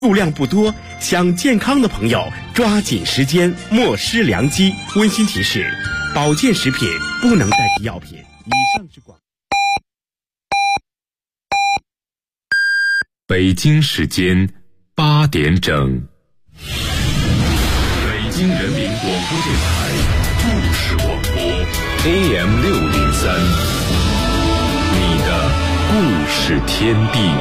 数量不多，想健康的朋友抓紧时间，莫失良机。温馨提示：保健食品不能代替药品。以上是广。 北京时间8点整。北京人民广播电台故事广播 AM603，你的故事天地。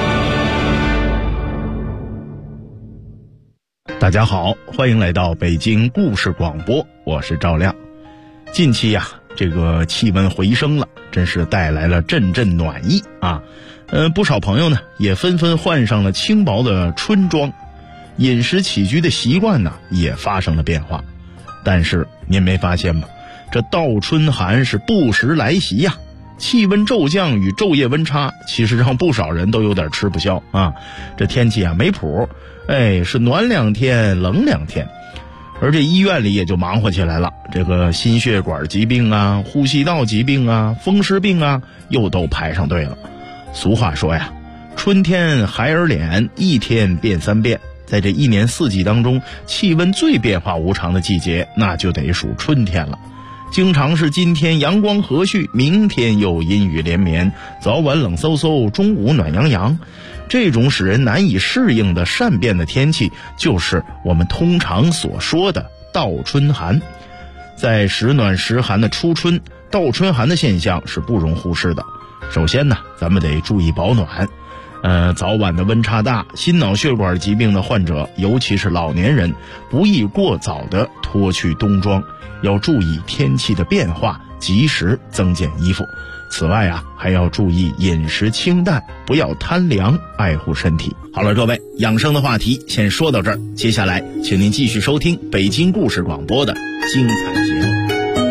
大家好，欢迎来到北京故事广播，我是赵亮。近期呀，这个气温回升了，真是带来了阵阵暖意啊。不少朋友呢也纷纷换上了轻薄的春装，饮食起居的习惯呢也发生了变化。但是您没发现吗？这倒春寒是不时来袭呀。气温骤降与昼夜温差，其实让不少人都有点吃不消啊。这天气啊没谱，是暖2天冷2天，而这医院里也就忙活起来了。这个心血管疾病啊、呼吸道疾病啊、风湿病啊，又都排上队了。俗话说呀，春天孩儿脸，一天变3变。在这一年4季当中，气温最变化无常的季节，那就得数春天了。经常是今天阳光和煦，明天又阴雨连绵，早晚冷飕飕，中午暖洋洋。这种使人难以适应的善变的天气，就是我们通常所说的倒春寒。在时暖时寒的初春，倒春寒的现象是不容忽视的。首先呢，咱们得注意保暖。早晚的温差大，心脑血管疾病的患者，尤其是老年人，不宜过早的脱去冬装，要注意天气的变化，及时增减衣服。此外啊，还要注意饮食清淡，不要贪凉，爱护身体。好了，各位，养生的话题先说到这儿，接下来请您继续收听北京故事广播的精彩节目。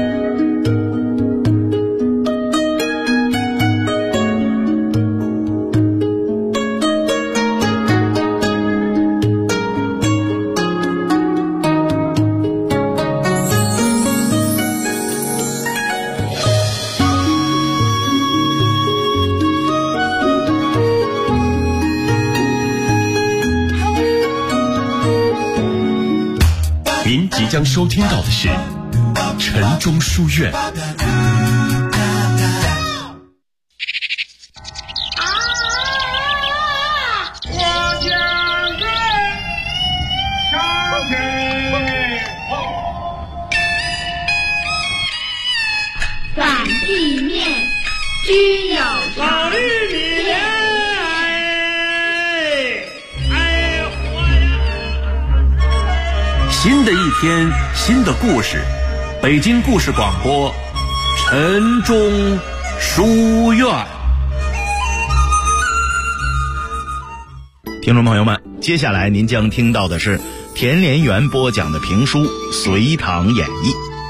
即将收听到的是晨钟书院。 反地面居有常。 新的一天，新的故事，北京故事广播，晨钟书院。 听众朋友们，接下来您将听到的是田连元播讲的评书《隋唐演义》。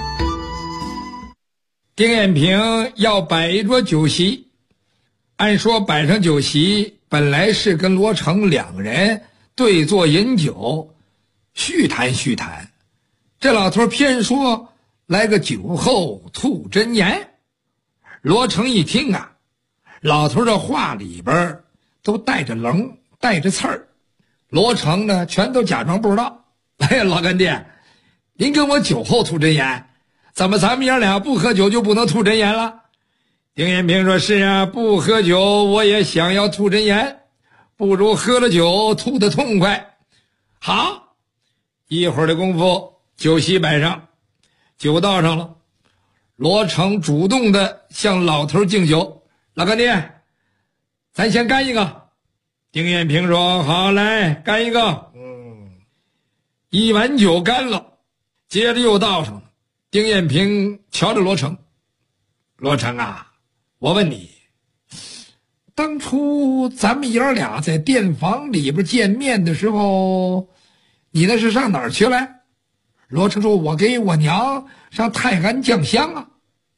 丁彦平要摆一桌酒席，按说摆上酒席本来是跟罗成2人对坐饮酒，叙谈，这老头偏说来个酒后吐真言。罗成一听啊，老头这话里边都带着棱，带着刺儿。罗成呢，全都假装不知道。老干爹，您跟我酒后吐真言，怎么咱们爷俩不喝酒就不能吐真言了？丁彦平说：是啊，不喝酒我也想要吐真言，不如喝了酒吐得痛快。好，一会儿的功夫，酒席摆上，酒倒上了。罗成主动的向老头敬酒：老干爹，咱先干一个。丁彦平说：好，来干一个。一碗酒干了，接着又倒上了。丁彦平瞧着罗成：罗成啊，我问你，当初咱们爷俩在店房里边见面的时候，你那是上哪儿去了？罗成说：我给我娘上泰安降香啊。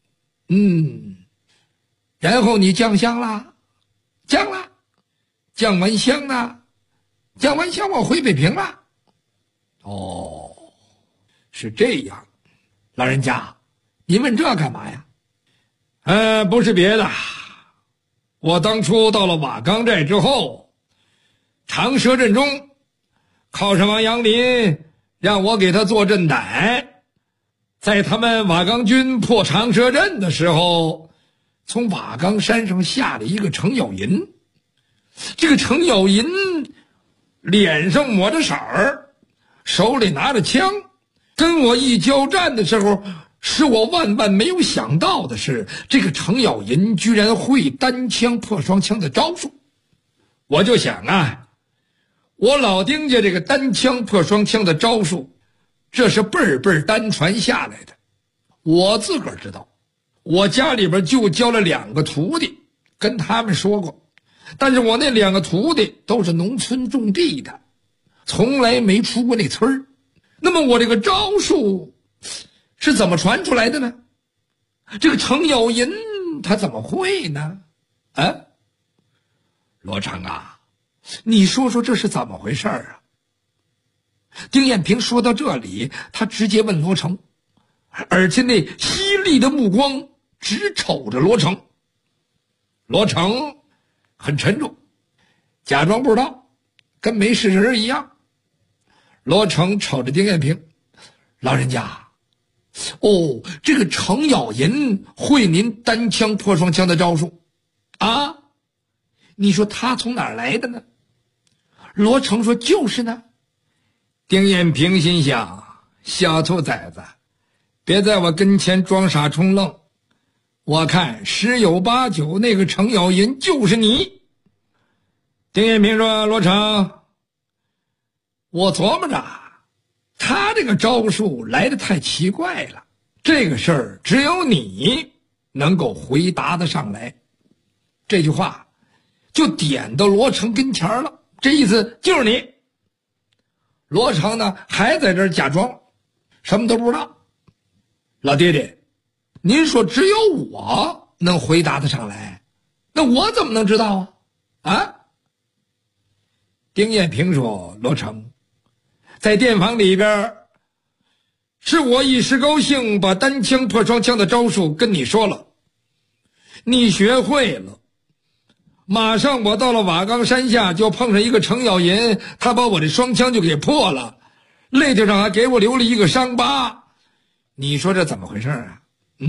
然后你降香了？降了。降完香呢？降完香我回北平了。哦，是这样。老人家，您问这干嘛呀？不是别的，我当初到了瓦岗寨之后，长蛇阵中靠上王阳林，让我给他做镇逮。在他们瓦岗军破长蛇阵的时候，从瓦岗山上下了一个程咬银。这个程咬银脸上抹着色儿，手里拿着枪，跟我一交战的时候，使我万万没有想到的是，这个程咬银居然会单枪破双枪的招数。我就想啊，我老丁家这个单枪破双枪的招数，这是辈儿辈儿单传下来的。我自个儿知道，我家里边就教了2个徒弟，跟他们说过，但是我那2个徒弟都是农村种地的，从来没出过那村儿。那么我这个招数是怎么传出来的呢？这个程咬银他怎么会呢？啊，罗成啊，你说说这是怎么回事啊？丁彦平说到这里，他直接问罗成，而且那犀利的目光直瞅着罗成。罗成很沉重，假装不知道，跟没事人一样。罗成瞅着丁彦平，老人家，哦，这个程咬银会您单枪破双枪的招数啊？你说他从哪儿来的呢？罗成说就是呢。丁彦平心想，小兔崽子，别在我跟前装傻充愣，我看10有8九那个程咬银就是你。丁彦平说，罗成，我琢磨着他这个招数来得太奇怪了，这个事儿只有你能够回答得上来。这句话就点到罗成跟前了，这意思就是你。罗成呢还在这儿假装什么都不知道。老爹爹，您说只有我能回答得上来，那我怎么能知道啊？啊？丁彦平说，罗成，在电房里边是我一时高兴把单枪破双枪的招数跟你说了，你学会了，马上我到了瓦岗山下就碰上一个程咬银，他把我的双枪就给破了，肋条上还给我留了一个伤疤。你说这怎么回事啊？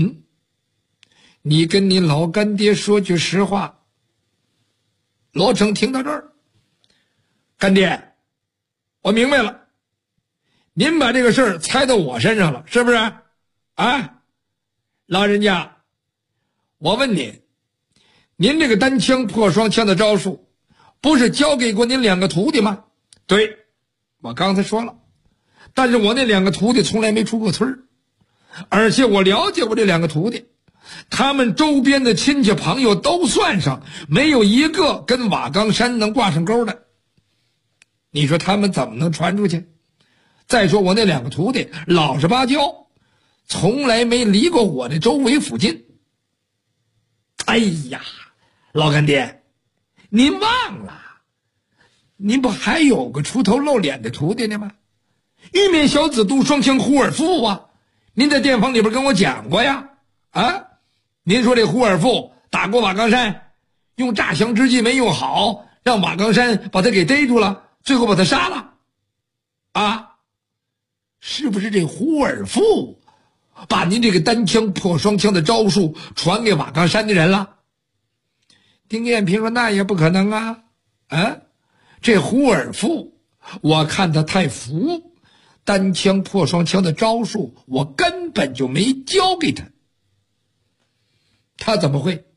你跟你老干爹说句实话。罗成听到这儿，干爹，我明白了，您把这个事儿猜到我身上了，是不是啊？老人家，我问您，您这个单枪破双枪的招数不是教给过您2个徒弟吗？对，我刚才说了，但是我那2个徒弟从来没出过村儿，而且我了解我这2个徒弟，他们周边的亲戚朋友都算上，没有一个跟瓦岗山能挂上钩的。你说他们怎么能传出去？再说我那2个徒弟老实巴交，从来没离过我的周围附近。哎呀，老干爹，您忘了，您不还有个出头露脸的徒弟呢吗？玉面小子杜双枪胡尔富啊，您在电房里边跟我讲过呀。啊，您说这胡尔富打过瓦岗山，用诈降之计没用好，让瓦岗山把他给逮住了，最后把他杀了啊？是不是这胡尔富把您这个单枪破双枪的招数传给瓦岗山的人了？丁彦平说，那也不可能啊。这胡尔富我看他太浮，单枪破双枪的招数我根本就没教给他，他怎么会？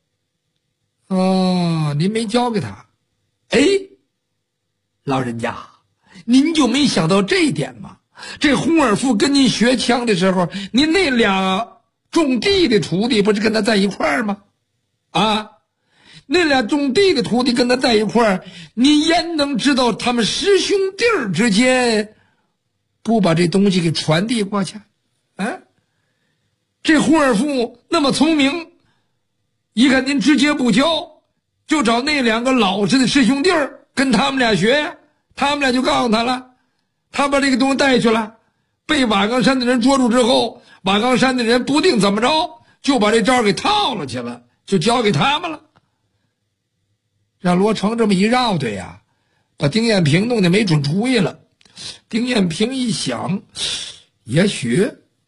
您没教给他？老人家，您就没想到这一点吗？这胡尔富跟您学枪的时候，您那俩种地的徒弟不是跟他在一块儿吗？那俩种地的徒弟跟他在一块儿，您焉能知道他们师兄弟儿之间不把这东西给传递过去？这胡尔富那么聪明，一看您直接不教，就找那2个老实的师兄弟儿跟他们俩学，他们俩就告诉他了，他把这个东西带去了，被瓦岗山的人捉住之后，瓦岗山的人不定怎么着，就把这招给套了去了，就交给他们了。让罗成这么一绕对呀，把丁彦平弄得没准主意了。 丁彦平一想，也许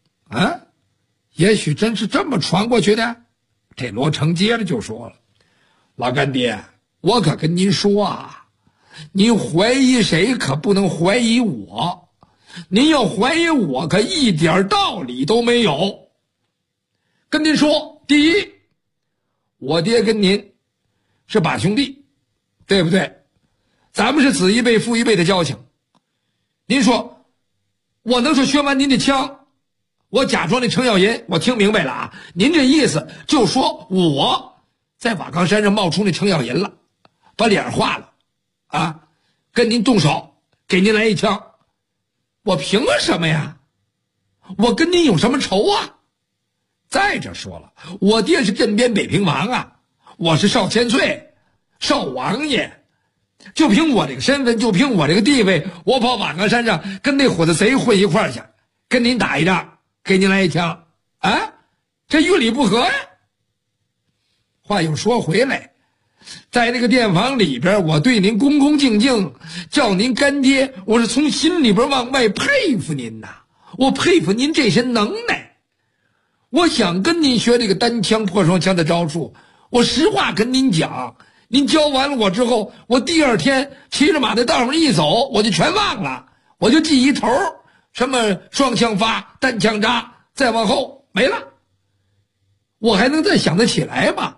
真是这么传过去的。这罗成接着就说了：“老干爹，我可跟您说啊，您怀疑谁可不能怀疑我。您要怀疑我，可一点道理都没有。跟您说，第一，我爹跟您是把兄弟，对不对？咱们是子一辈父一辈的交情。您说，我能说削完您的枪，我假装那程咬银，我听明白了啊，您这意思就说我在瓦岗山上冒充那程咬银了，把脸画了啊，跟您动手，给您来一枪。我凭什么呀？我跟您有什么仇啊？再者说了，我爹是镇边北平王啊，我是少千岁，少王爷，就凭我这个身份，就凭我这个地位，我跑瓦岗山上跟那伙子贼混一块儿去，跟您打一仗，给您来一枪啊，这于理不合呀。话又说回来，在那个店房里边，我对您恭恭敬敬，叫您干爹，我是从心里边往外佩服您呐，我佩服您这身能耐。我想跟您学这个单枪破双枪的招数，我实话跟您讲，您教完了我之后，我第二天骑着马在道上一走，我就全忘了，我就记一头，什么双枪发，单枪扎，再往后没了，我还能再想得起来吗？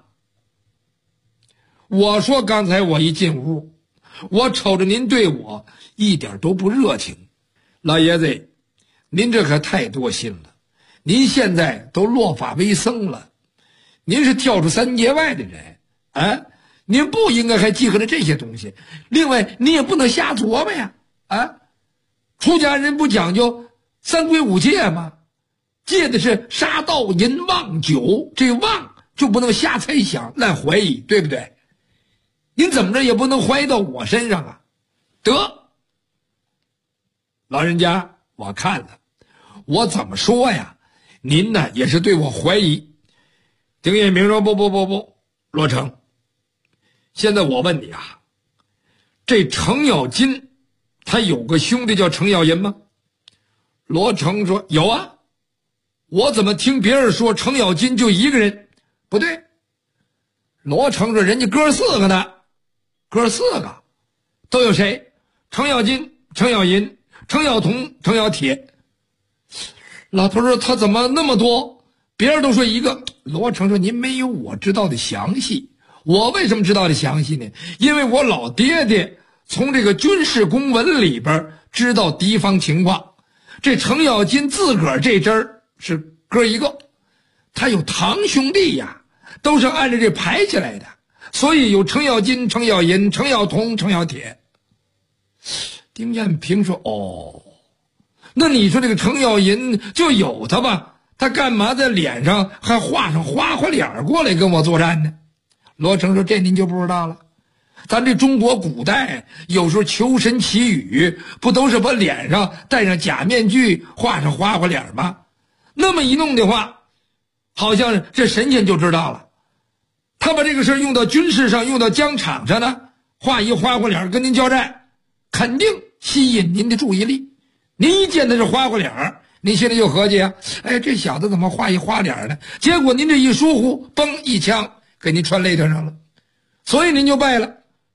我说刚才我一进屋，我瞅着您对我一点都不热情，老爷子，您这可太多心了。您现在都落发为僧了，您是跳出三界外的人啊，您不应该还记恨着这些东西。另外，你也不能瞎琢磨呀啊！出家人不讲究三规五戒吗？戒的是杀盗淫妄酒，这妄就不能瞎猜想、乱怀疑，对不对？您怎么着也不能怀疑到我身上啊！得，老人家，我看了，我怎么说呀？您呢也是对我怀疑。丁彦平说：“不，罗成，现在我问你啊，这程咬金他有个兄弟叫程咬银吗？”罗成说：“有啊，我怎么听别人说程咬金就一个人？不对。”罗成说：“人家哥四个呢，哥四个都有谁？程咬金、程咬银、程咬铜、程咬铁。”老头说：“他怎么那么多？别人都说一个。”罗成说：“您没有我知道的详细。我为什么知道的详细呢？因为我老爹爹从这个军事公文里边知道敌方情况。这程咬金自个儿这支儿是哥一个，他有堂兄弟呀，都是按照这排起来的，所以有程咬金、程咬银、程咬铜、程咬铁。”丁彦平说：“哦。那你说这个程咬银就有他吧，他干嘛在脸上还画上花花脸过来跟我作战呢？”罗成说：“这您就不知道了。咱这中国古代有时候求神祈雨，不都是把脸上戴上假面具，画上花花脸吗？那么一弄的话，好像这神仙就知道了。他把这个事用到军事上，用到疆场上呢，画一花花脸跟您交战，肯定吸引您的注意力。您一见他是花花脸，您心里就合计啊，哎，这小子怎么画一花脸呢？结果您这一疏忽，嘣一枪给您穿肋条上了，所以您就败了。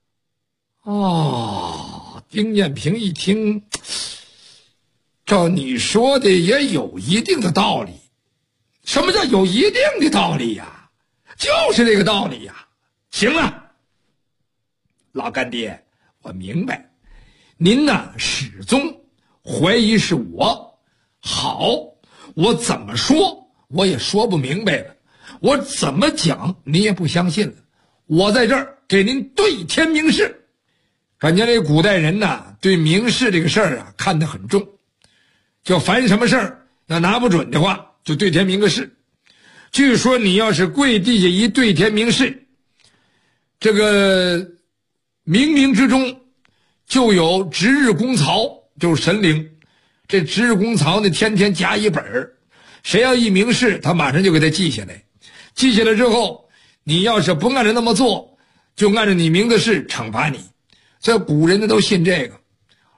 哦，丁彦平一听，照你说的也有一定的道理。什么叫有一定的道理呀？就是这个道理呀。行了，老干爹，我明白，您呢始终怀疑是我。好，我怎么说我也说不明白了，我怎么讲你也不相信了。我在这儿给您对天明示。感觉这古代人呐，对明示这个事儿啊看得很重，就凡什么事儿要拿不准的话，就对天明个示。据说你要是跪地下一对天明示，这个冥冥之中就有值日公曹，就是神灵。这值日公曹呢，天天夹一本儿，谁要一明示，他马上就给他记下来。记下来之后，你要是不按照那么做，就按照你明的事惩罚你。这古人呢都信这个。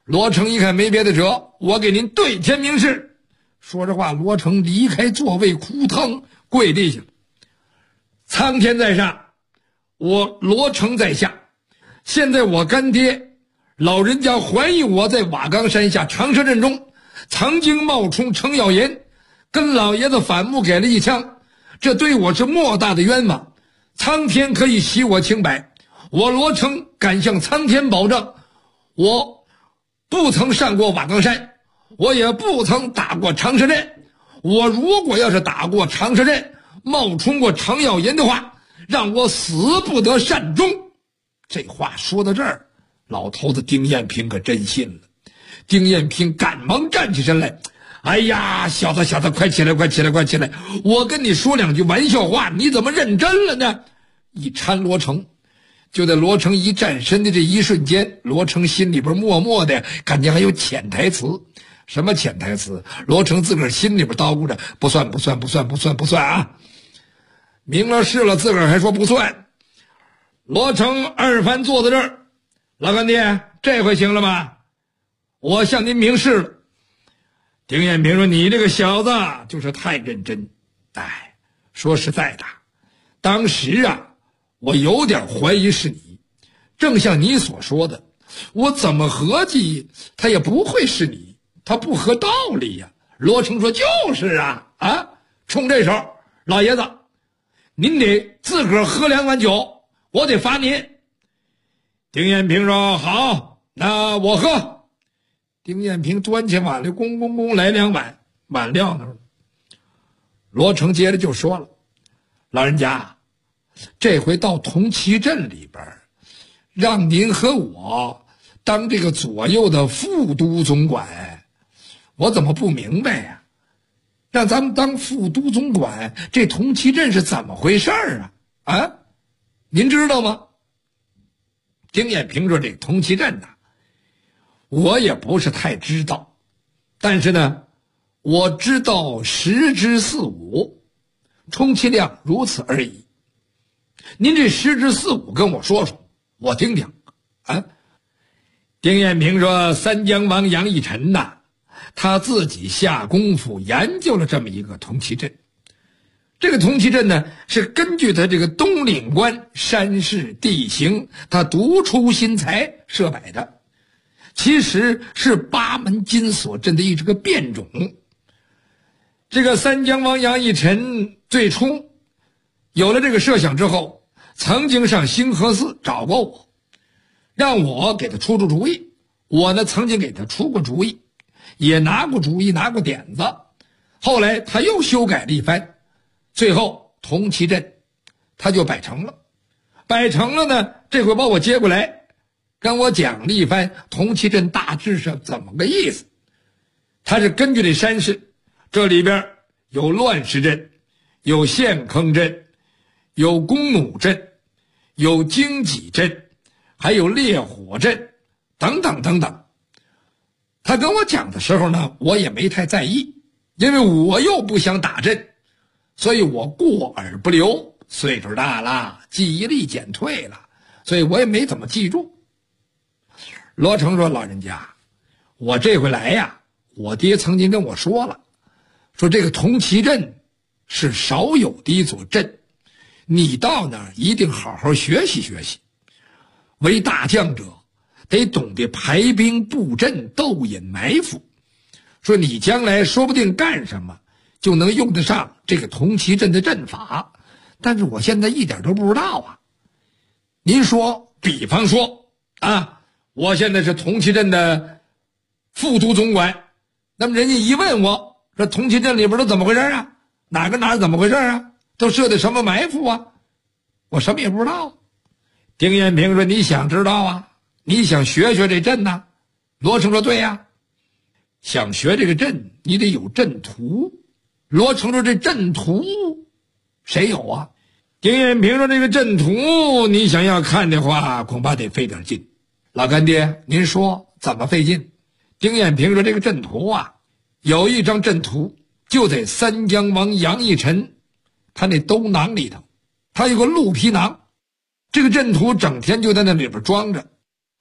罗成一看没别的辙，我给您对天明誓。说着话，罗成离开座位，哭腾跪地下了。苍天在上，我罗成在下。现在我干爹老人家怀疑我在瓦岗山下长蛇阵中曾经冒充程咬银，跟老爷子反目给了一枪，这对我是莫大的冤枉。苍天可以洗我清白，我罗成敢向苍天保证，我不曾上过瓦岗山，我也不曾打过长蛇阵。我如果要是打过长蛇阵，冒充过程咬银的话，让我死不得善终。这话说到这儿，老头子丁彦平可真信了。丁彦平赶忙站起身来，哎呀，小子，快起来，我跟你说两句玩笑话，你怎么认真了呢？一搀罗成。就在罗成一站身的这一瞬间，罗成心里边默默的感觉还有潜台词。什么潜台词？罗成自个儿心里边叨咕着，不算啊！明了事了，自个儿还说不算。罗成二番坐在这儿，老干爹，这回行了吧？我向您明示了。丁彦平说：“你这个小子就是太认真。哎，说实在的，当时啊，我有点怀疑是你。正像你所说的，我怎么合计他也不会是你，他不合道理呀。”罗成说：“就是啊，冲这手，老爷子，您得自个儿喝2碗酒，我得罚您。”丁彦平说：“好，那我喝。”丁彦平端起碗来，咣咣咣来2碗，碗撂那儿了。罗成接着就说了：“老人家，这回到同旗镇里边，让您和我当这个左右的副都总管，我怎么不明白呀？让咱们当副都总管，这同旗镇是怎么回事啊？您知道吗？”丁彦平说：“这同旗镇呐，我也不是太知道，但是呢，我知道10之4五，充其量如此而已。您这10之4五跟我说说，我听听。”丁彦平说：“三江王杨义臣呐，他自己下功夫研究了这么一个同旗阵。这个同旗阵呢，是根据他这个东岭关山势地形，他独出心裁设摆的，其实是8门金锁阵的一个变种。这个三江王杨义臣最初有了这个设想之后，曾经上兴和寺找过我，让我给他出主意。我呢，曾经给他出过主意，也拿过主意，拿过点子。后来他又修改了一番，最后同旗阵他就摆成了。摆成了呢，这回把我接过来，跟我讲了一番同旗阵大致是怎么个意思。他是根据这山势，这里边有乱石阵，有陷坑阵，有弓弩阵，有荆棘阵，还有烈火阵等等等等。他跟我讲的时候呢，我也没太在意，因为我又不想打阵，所以我过耳不留。岁数大了，记忆力减退了，所以我也没怎么记住。罗成说：“老人家，我这回来呀，我爹曾经跟我说了，说这个同旗阵是少有的一座阵，你到那儿一定好好学习学习。为大将者得懂得排兵布阵、斗隐埋伏，说你将来说不定干什么就能用得上这个同旗阵的阵法。但是我现在一点都不知道啊。您说，比方说我现在是同旗阵的副都总管，那么人家一问我，说同旗阵里边都怎么回事啊？哪儿怎么回事啊？都设的什么埋伏啊？我什么也不知道。丁彦平说：“你想知道啊？你想学学这阵呐？”罗成说：“对呀，想学这个阵，你得有阵图。”罗成说：“这阵图谁有啊？”丁彦平说：“这个阵图你想要看的话，恐怕得费点劲。老干爹，您说怎么费劲？”丁彦平说：“这个阵图啊，有一张阵图就在三江王杨义臣他那兜囊里头，他有个鹿皮囊，这个阵图整天就在那里边装着。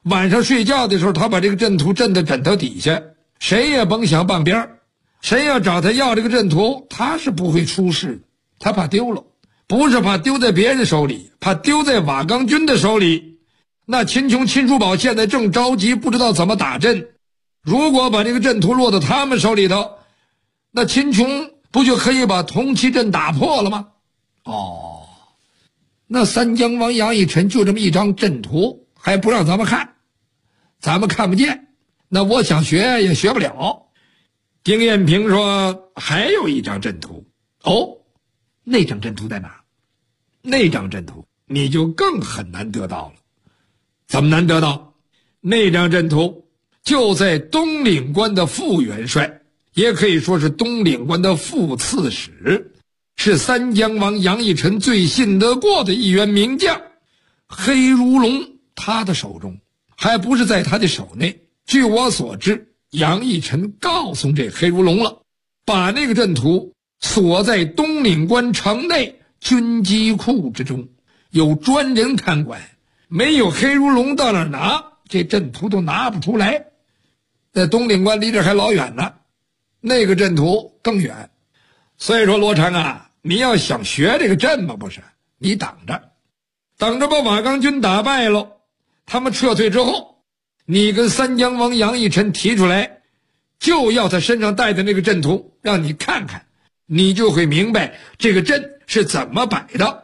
晚上睡觉的时候，他把这个阵图镇在枕头底下，谁也甭想傍边儿。谁要找他要这个阵图，他是不会出事的。他怕丢了，不是怕丢在别人手里，怕丢在瓦岗军的手里。那秦琼、秦叔宝现在正着急，不知道怎么打阵。如果把这个阵图落到他们手里头，那秦琼不就可以把铜旗阵打破了吗？那三江王杨义臣就这么一张阵图，还不让咱们看，咱们看不见，那我想学也学不了。丁彦平说还有一张阵图。那张阵图在哪？那张阵图你就更很难得到了。怎么难得到？那张阵图就在东岭关的副元帅，也可以说是东岭关的副刺史，是三江王杨义臣最信得过的一员名将黑如龙，他的手中，还不是在他的手内。据我所知，杨义臣告诉这黑如龙了，把那个阵图锁在东岭关城内军机库之中，有专人看管，没有黑如龙到那儿拿，这阵图都拿不出来。在东岭关离这还老远呢，那个阵图更远。所以说罗成啊，你要想学这个阵嘛，不是你等着把瓦岗军打败了，他们撤退之后，你跟三江王杨义臣提出来，就要他身上带的那个阵图让你看看，你就会明白这个阵是怎么摆的。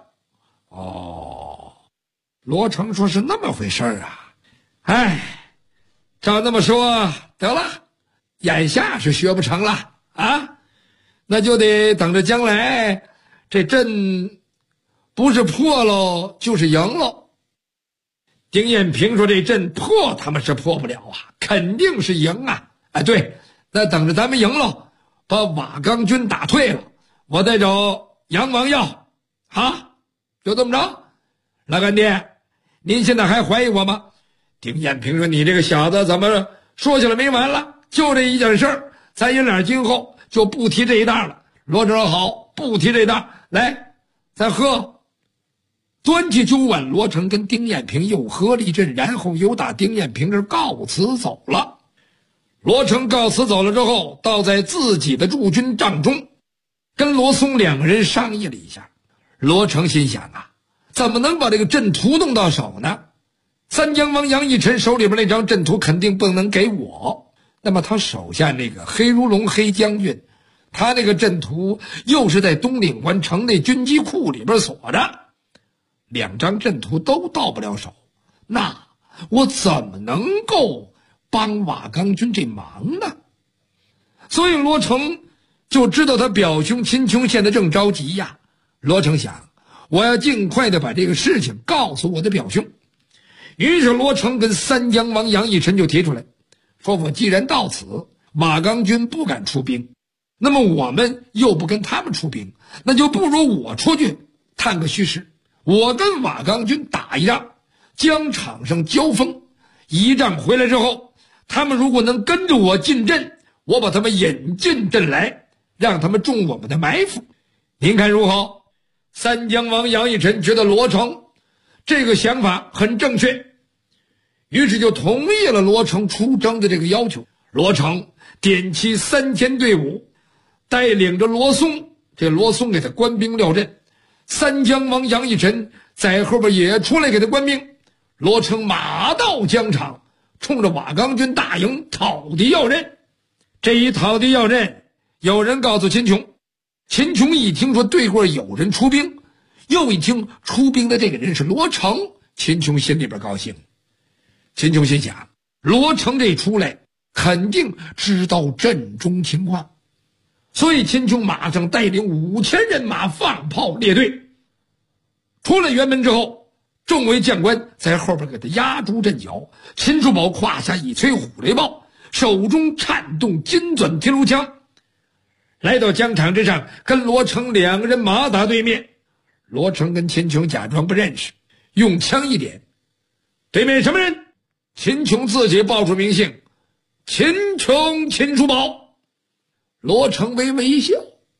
罗成说是那么回事啊。照那么说得了，眼下是学不成了啊，那就得等着将来这阵不是破喽就是赢喽。丁彦平说这阵破他们是破不了啊，肯定是赢啊。对，那等着咱们赢喽，把瓦岗军打退了，我再找杨王要就这么着。老干爹，您现在还怀疑我吗？丁彦平说你这个小子怎么说起来没完了，就这一件事儿，咱爷俩今后就不提这一档了。罗成好，不提这一档，来咱喝。端起酒碗，罗成跟丁彦平又喝了一阵，然后又打丁彦平这告辞走了。罗成告辞走了之后，倒在自己的驻军帐中，跟罗松两个人商议了一下。罗成心想怎么能把这个阵图弄到手呢？三江王杨义臣手里边那张阵图肯定不能给我，那么他手下那个黑如龙黑将军，他那个阵图又是在东岭关城内军机库里边锁着，两张阵图都到不了手，那我怎么能够帮瓦岗军这忙呢？所以罗成就知道他表兄秦琼现在正着急呀。罗成想，我要尽快的把这个事情告诉我的表兄。于是罗成跟三江王杨义臣就提出来，说我既然到此，瓦岗军不敢出兵，那么我们又不跟他们出兵，那就不如我出去探个虚实，我跟瓦岗军打一仗，疆场上交锋，一仗回来之后，他们如果能跟着我进阵，我把他们引进阵来，让他们中我们的埋伏，您看如何？三江王杨义臣觉得罗成这个想法很正确，于是就同意了罗成出征的这个要求。罗成点起3000队伍，带领着罗松，这罗松给他官兵料阵，三江王杨义臣在后边也出来给他官兵。罗成马到疆场，冲着瓦岗军大营讨敌要阵。这一讨敌要阵，有人告诉秦琼，秦琼一听说对过有人出兵，又一听出兵的这个人是罗成，秦琼心里边高兴。秦琼心想，罗成这出来肯定知道阵中情况，所以秦琼马上带领5000人马放炮列队出了辕门之后，众位将官在后边给他压住阵脚。秦叔宝胯下一催虎雷豹，手中颤动金钻铁路枪，来到疆场之上，跟罗成两个人马打对面。罗成跟秦琼假装不认识，用枪一点，对面什么人？秦琼自己报出名姓，秦琼，秦叔宝。罗成微微一笑，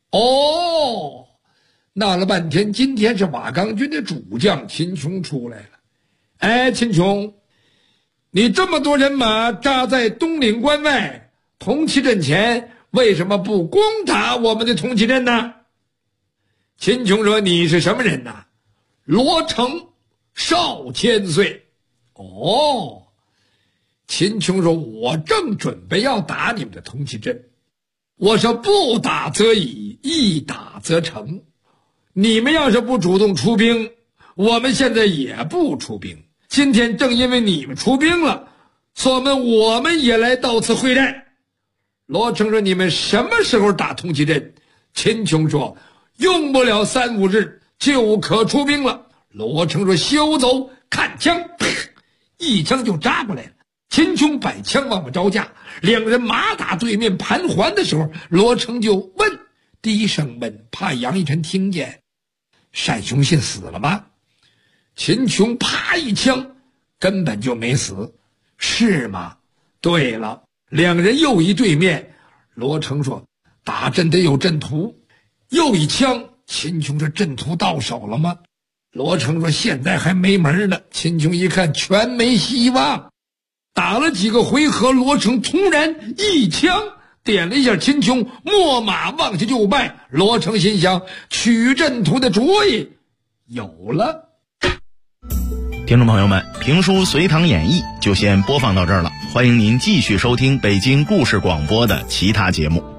闹了半天，今天是瓦岗军的主将秦琼出来了。秦琼， 你这么多人马扎在东岭关外，铜旗阵前，为什么不攻打我们的铜旗阵呢？秦琼说：“你是什么人呐？”罗成，少千岁。哦，秦琼说：“我正准备要打你们的铜旗阵。我说不打则已，一打则成。你们要是不主动出兵，我们现在也不出兵。今天正因为你们出兵了，所以我们也来到此会战。”罗成说：“你们什么时候打铜旗阵？”秦琼说：“用不了3、5日就可出兵了。”罗成说：“休走，看枪！”一枪就扎过来了。秦琼摆枪往我招架，两人马打对面盘桓的时候，罗成就问，低声问，怕杨一晨听见：“单雄信死了吗？”秦琼啪一枪，根本就没死。是吗？对了。两人又一对面，罗成说：“打阵得有阵图。”又一枪，秦琼说：“阵图到手了吗？”罗成说：“现在还没门呢。”秦琼一看全没希望，打了几个回合，罗成突然一枪点了一下秦琼，秣马往下就拜。罗成心想，取阵图的主意有了。 听众朋友们，评书《隋唐演义》就先播放到这儿了，欢迎您继续收听北京故事广播的其他节目。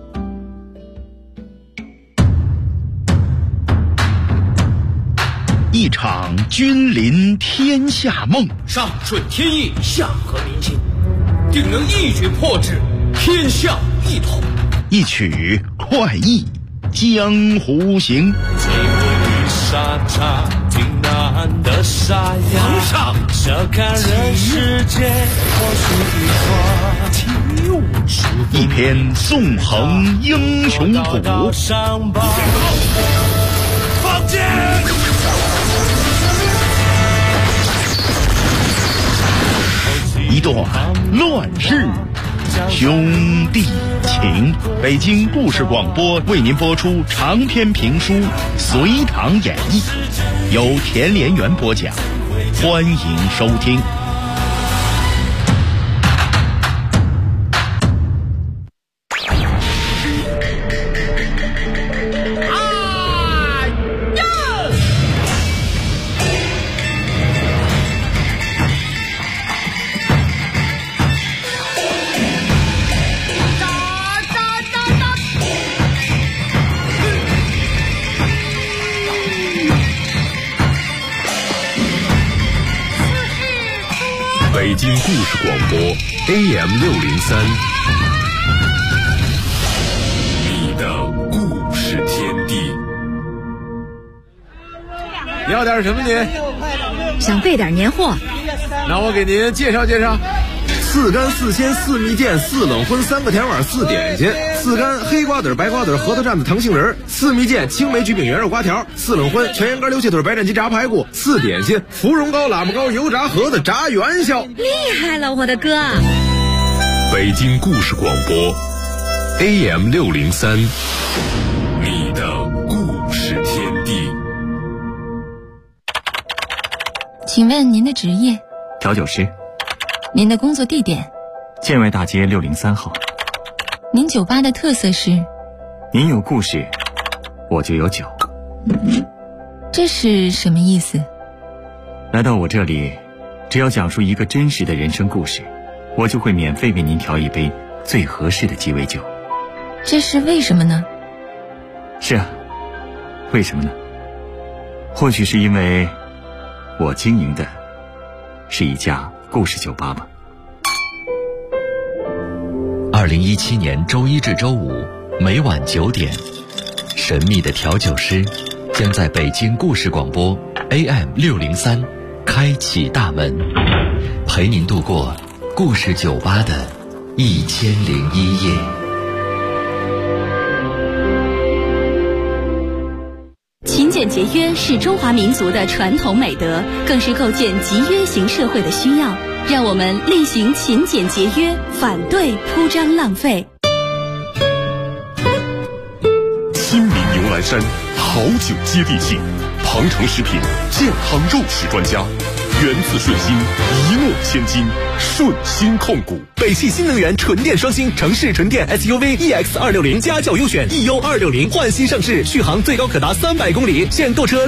一场君临天下梦， 上顺天意，下合民心，定能一举破之，天下一统。 一曲快意江湖行。 沙场挺难的沙哑， 皇上， 笑看人世间，或许一篇纵横英雄谱， 放箭！ 一段乱世兄弟情。北京故事广播为您播出长篇评书《隋唐演义》，由田连元播讲，欢迎收听。 北京故事广播 AM603， 你的故事天地。 你要点什么您？ 想备点年货。 那我给您介绍介绍：4干4鲜4蜜饯4冷荤3个甜碗4点心，4干黑瓜子白瓜子核桃蘸子糖杏仁，4蜜饯青梅焗饼圆肉瓜条，4冷荤全羊肝溜切腿白斩鸡炸排骨，4点心芙蓉糕喇叭糕油炸盒子炸元宵。 厉害了，我的哥！ 北京故事广播 AM603， 你的故事天地。 请问您的职业？ 调酒师。 您的工作地点？ 建外大街603号。 您酒吧的特色是？ 您有故事，我就有酒。 这是什么意思？ 来到我这里，只要讲述一个真实的人生故事，我就会免费为您调一杯最合适的鸡尾酒。 这是为什么呢？ 是啊，为什么呢？或许是因为我经营的是一家故事酒吧吧。 2017年周一至周五每晚9点，神秘的调酒师将在北京故事广播 AM603 开启大门，陪您度过故事酒吧的1001夜。 勤俭节约是中华民族的传统美德，更是构建集约型社会的需要。让我们厉行勤俭节约，反对铺张浪费。 亲民牛栏山好酒接地气，庞城食品健康肉食专家， 源自顺心，一诺千金，顺心控股。 北汽新能源纯电双星城市纯电 SUV EX260，家轿优选 EU260，焕新上市，续航最高可达300公里，现购车